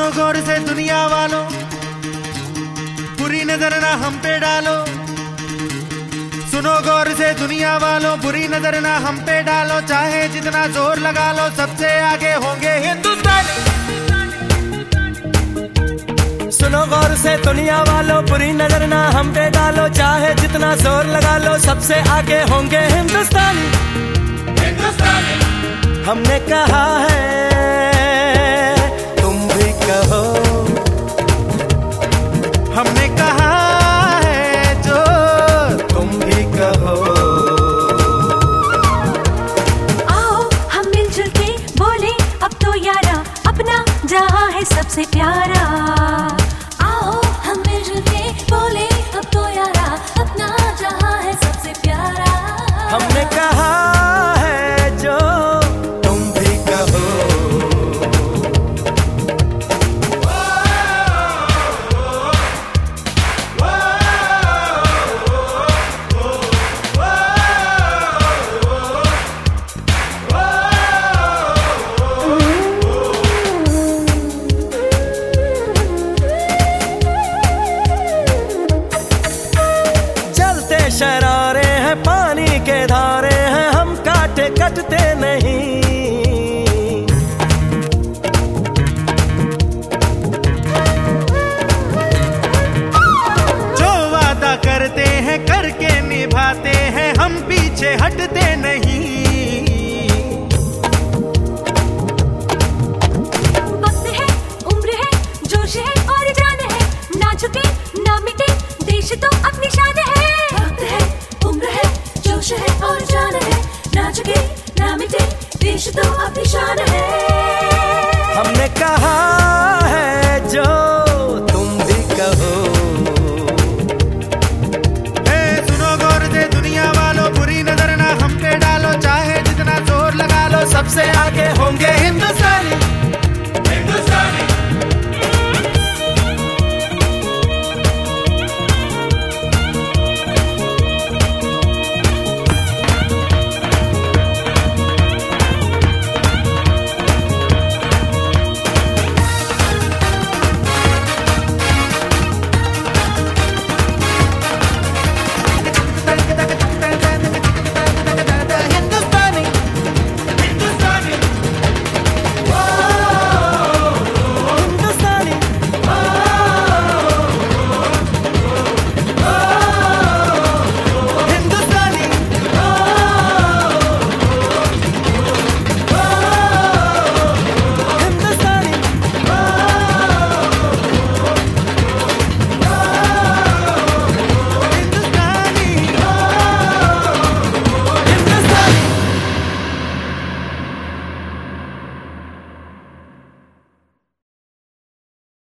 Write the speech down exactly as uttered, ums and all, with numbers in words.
सुनो गौर से दुनिया वालों, बुरी नजर ना हम पे डालो। सुनो गौर से दुनिया वालों, बुरी नजर ना हम पे डालो। चाहे जितना जोर लगा लो, सबसे आगे होंगे हिंदुस्तानी। सुनो गौर से दुनिया वालों, बुरी नजर ना हम पे डालो। चाहे जितना जोर लगा लो, सबसे आगे होंगे हिंदुस्तानी। हिंदुस्तानी हमने कहा है, तुम भी कहो। हमने कहा है जो तुम भी कहो। आओ हम मिलजुल के बोले अब तो यारा, अपना जहां है सबसे प्यारा। आओ हम मिलजुल के बोले अब तो यारा, अपना जहां है सबसे प्यारा। हमने कहा है जो तुम भी कहो। शरारे हैं पानी के धारे हैं, हम काटे कटते नहीं। जो वादा करते हैं करके निभाते हैं, हम पीछे हटते नहीं। वक्त है, उम्र है, जोश है और जान है, ना झुके ना मिटे देश तो अपनी शान है। है और जान है, ना झुके ना मिटे देश तो अपनी शान है। हमने कहा है जो तुम भी कहो। ए सुनो गौर से दुनिया वालों, बुरी नजर ना हम पे डालो। चाहे जितना जोर लगा लो, सबसे आगे होंगे हिंदुस्तान।